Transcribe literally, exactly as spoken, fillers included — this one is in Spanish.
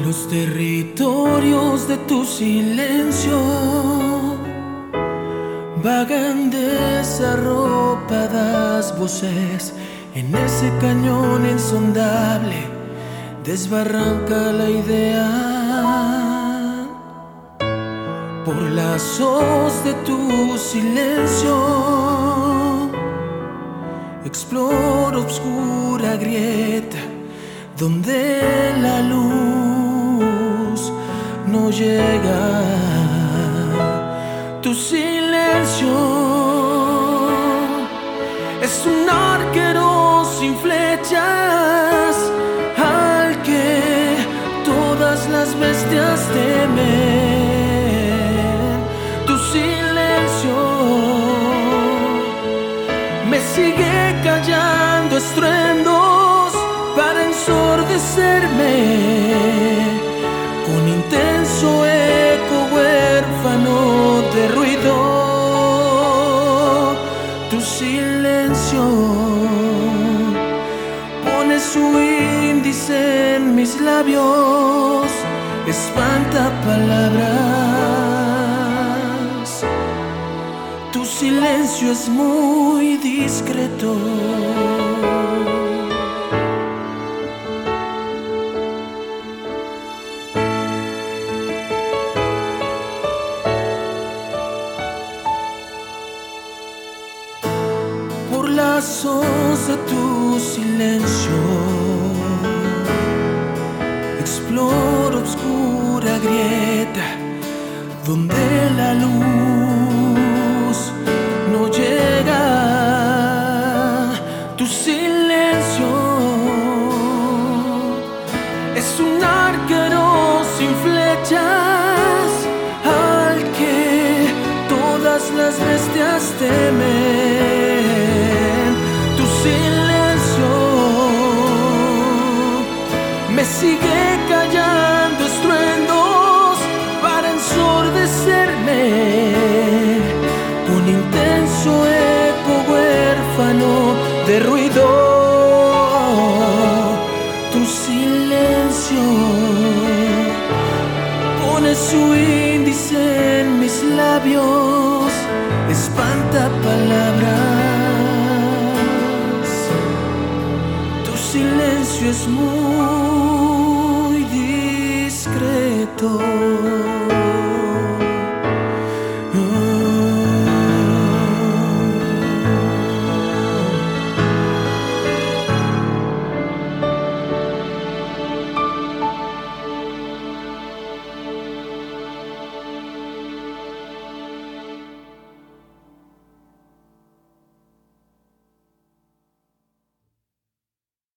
Los territorios de tu silencio vagan desarropadas voces. En ese cañón insondable desbarranca la idea. Por las hoz de tu silencio exploro obscura grieta donde la luz no llega. Tu silencio es un arquero sin flechas al que todas las bestias temen. Tu silencio me sigue callando estruendos para ensordecerme con intenso eco huérfano de ruido. Tu silencio pone su índice en mis labios, espanta palabras. Tu silencio es muy discreto. Por las hoz de tu silencio exploro obscura grieta donde la luz no llega. Tu silencio es un arquero sin flechas al que todas las bestias temen. Tu silencio me sigue callando estruendos para ensordecerme con intenso eco huérfano de ruido. Tu silencio pone su índice en mis labios, espanta palabras. Tu silencio es muy discreto.